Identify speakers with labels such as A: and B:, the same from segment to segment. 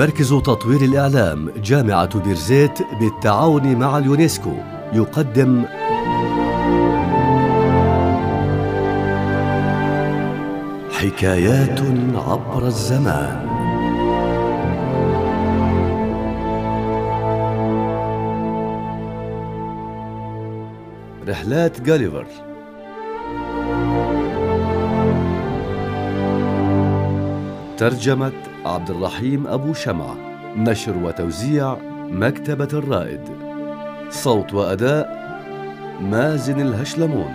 A: مركز تطوير الإعلام جامعة بيرزيت بالتعاون مع اليونسكو يقدم حكايات عبر الزمان. رحلات غاليفر. ترجمة عبد الرحيم أبو شمعة. نشر وتوزيع مكتبة الرائد. صوت وأداء مازن الهشلمون.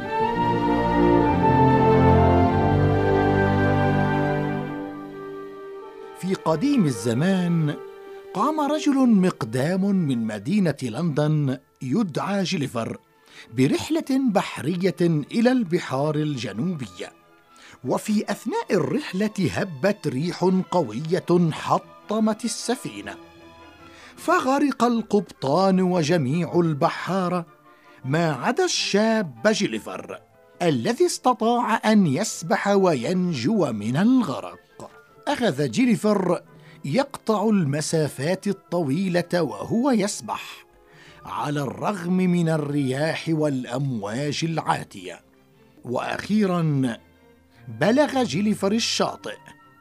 B: في قديم الزمان قام رجل مقدام من مدينة لندن يدعى جيليفر برحلة بحرية إلى البحار الجنوبية، وفي أثناء الرحلة هبت ريح قوية حطمت السفينة، فغرق القبطان وجميع البحارة ما عدا الشاب جيليفر الذي استطاع أن يسبح وينجو من الغرق. أخذ جيليفر يقطع المسافات الطويلة وهو يسبح على الرغم من الرياح والأمواج العاتية، وأخيراً بلغ جيليفر الشاطئ،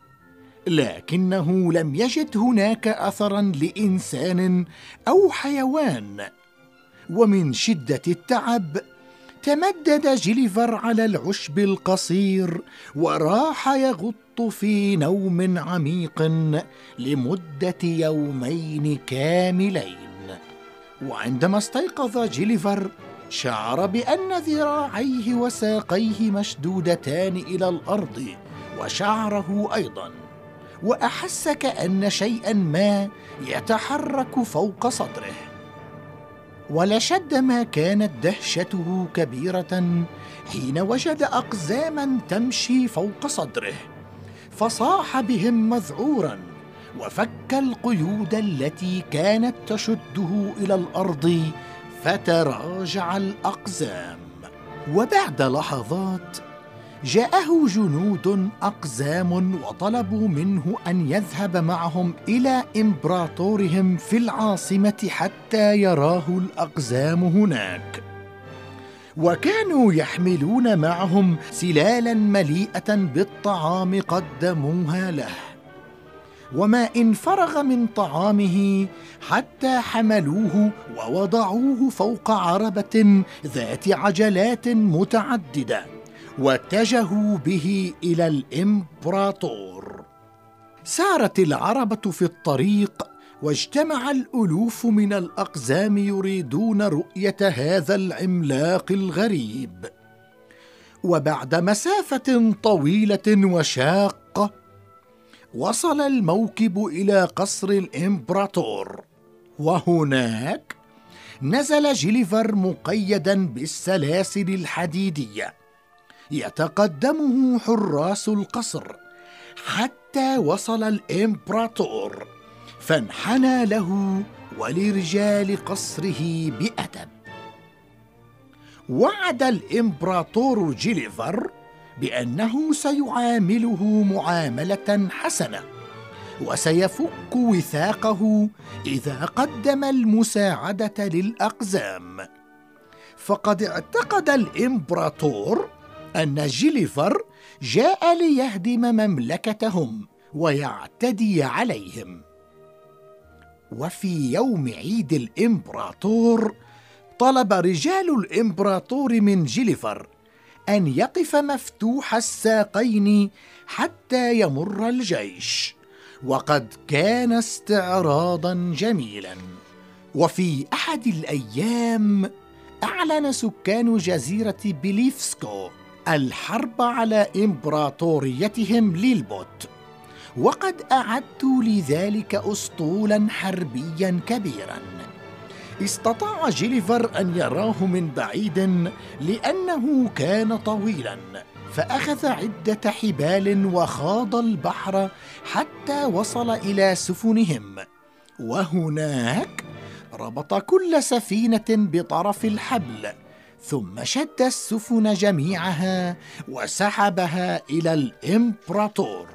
B: لكنه لم يجد هناك أثراً لإنسان أو حيوان، ومن شدة التعب تمدد جيليفر على العشب القصير وراح يغط في نوم عميق لمدة يومين كاملين. وعندما استيقظ جيليفر شعر بأن ذراعيه وساقيه مشدودتان إلى الأرض وشعره أيضا، وأحس كأن شيئا ما يتحرك فوق صدره. ولشد ما كانت دهشته كبيرة حين وجد أقزاما تمشي فوق صدره، فصاح بهم مذعورا وفك القيود التي كانت تشده إلى الأرض، فتراجع الأقزام. وبعد لحظات جاءه جنود أقزام وطلبوا منه أن يذهب معهم إلى إمبراطورهم في العاصمة حتى يراه الأقزام هناك، وكانوا يحملون معهم سلالا مليئة بالطعام قدموها له، وما إن فرغ من طعامه حتى حملوه ووضعوه فوق عربة ذات عجلات متعددة واتجهوا به إلى الإمبراطور. سارت العربة في الطريق، واجتمع الألوف من الأقزام يريدون رؤية هذا العملاق الغريب. وبعد مسافة طويلة وشاقة وصل الموكب إلى قصر الإمبراطور، وهناك نزل جيليفر مقيدا بالسلاسل الحديدية، يتقدمه حراس القصر حتى وصل الإمبراطور، فانحنى له ولرجال قصره بأدب. وعد الإمبراطور جيليفر بأنه سيعامله معاملة حسنة وسيفك وثاقه إذا قدم المساعدة للأقزام، فقد اعتقد الإمبراطور أن جيليفر جاء ليهدم مملكتهم ويعتدي عليهم. وفي يوم عيد الإمبراطور طلب رجال الإمبراطور من جيليفر أن يقف مفتوح الساقين حتى يمر الجيش، وقد كان استعراضا جميلا. وفي أحد الأيام أعلن سكان جزيرة بليفسكو الحرب على إمبراطوريتهم ليلبوت، وقد أعدوا لذلك أسطولا حربيا كبيرا. استطاع جيليفر أن يراه من بعيد لأنه كان طويلا، فأخذ عدة حبال وخاض البحر حتى وصل إلى سفنهم، وهناك ربط كل سفينة بطرف الحبل، ثم شد السفن جميعها وسحبها إلى الإمبراطور.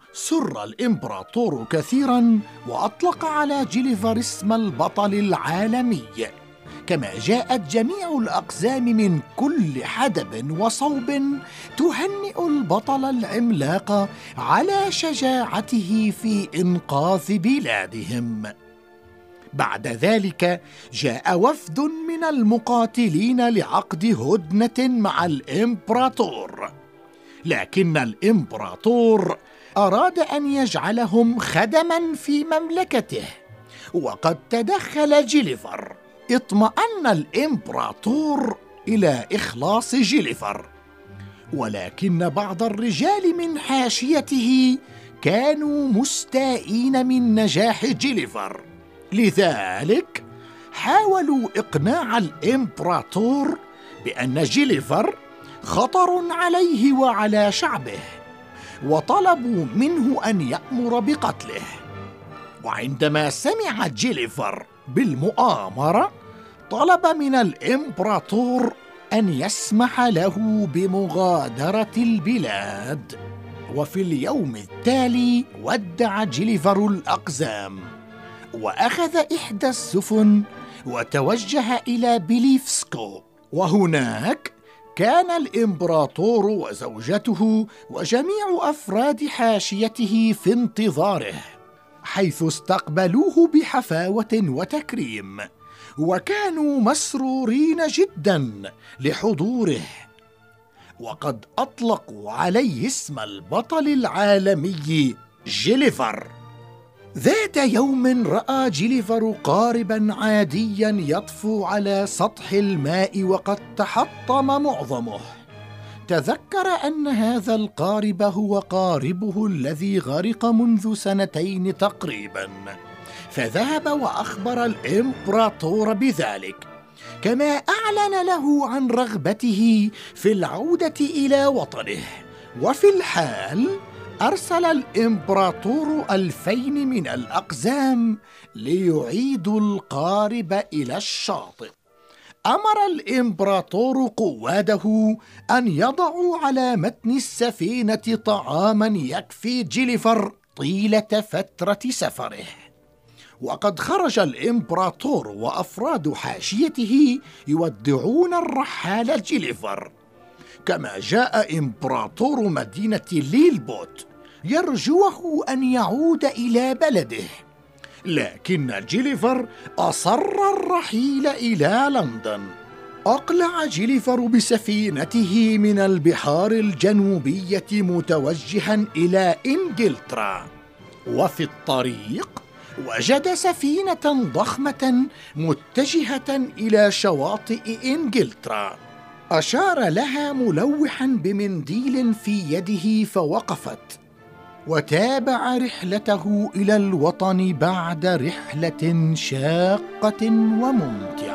B: سر الإمبراطور كثيراً وأطلق على جيليفر اسم البطل العالمي، كما جاءت جميع الأقزام من كل حدب وصوب تهنئ البطل العملاق على شجاعته في إنقاذ بلادهم. بعد ذلك جاء وفد من المقاتلين لعقد هدنة مع الإمبراطور، لكن الإمبراطور أراد أن يجعلهم خدماً في مملكته، وقد تدخل جيليفر. اطمأن الإمبراطور إلى إخلاص جيليفر، ولكن بعض الرجال من حاشيته كانوا مستائين من نجاح جيليفر، لذلك حاولوا إقناع الإمبراطور بأن جيليفر خطر عليه وعلى شعبه، وطلبوا منه أن يأمر بقتله. وعندما سمع جيليفر بالمؤامرة طلب من الإمبراطور أن يسمح له بمغادرة البلاد. وفي اليوم التالي ودع جيليفر الأقزام، وأخذ إحدى السفن وتوجه إلى بليفسكو، وهناك كان الإمبراطور وزوجته وجميع أفراد حاشيته في انتظاره، حيث استقبلوه بحفاوة وتكريم، وكانوا مسرورين جداً لحضوره، وقد أطلقوا عليه اسم البطل العالمي جيليفر. ذات يوم رأى جيليفر قارباً عادياً يطفو على سطح الماء وقد تحطم معظمه. تذكر أن هذا القارب هو قاربه الذي غرق منذ 2 تقريباً، فذهب وأخبر الإمبراطور بذلك، كما أعلن له عن رغبته في العودة إلى وطنه. وفي الحال أرسل الإمبراطور 2000 من الأقزام ليعيدوا القارب إلى الشاطئ. أمر الإمبراطور قواده أن يضعوا على متن السفينة طعاماً يكفي جيليفر طيلة فترة سفره. وقد خرج الإمبراطور وأفراد حاشيته يودعون الرحال جيليفر، كما جاء إمبراطور مدينة ليلبوت يرجوه أن يعود إلى بلده، لكن جيليفر أصر الرحيل إلى لندن. أقلع جيليفر بسفينته من البحار الجنوبية متوجها إلى إنجلترا، وفي الطريق وجد سفينة ضخمة متجهة إلى شواطئ إنجلترا. أشار لها ملوحا بمنديل في يده فوقفت، وتابع رحلته إلى الوطن بعد رحلة شاقة وممتعة.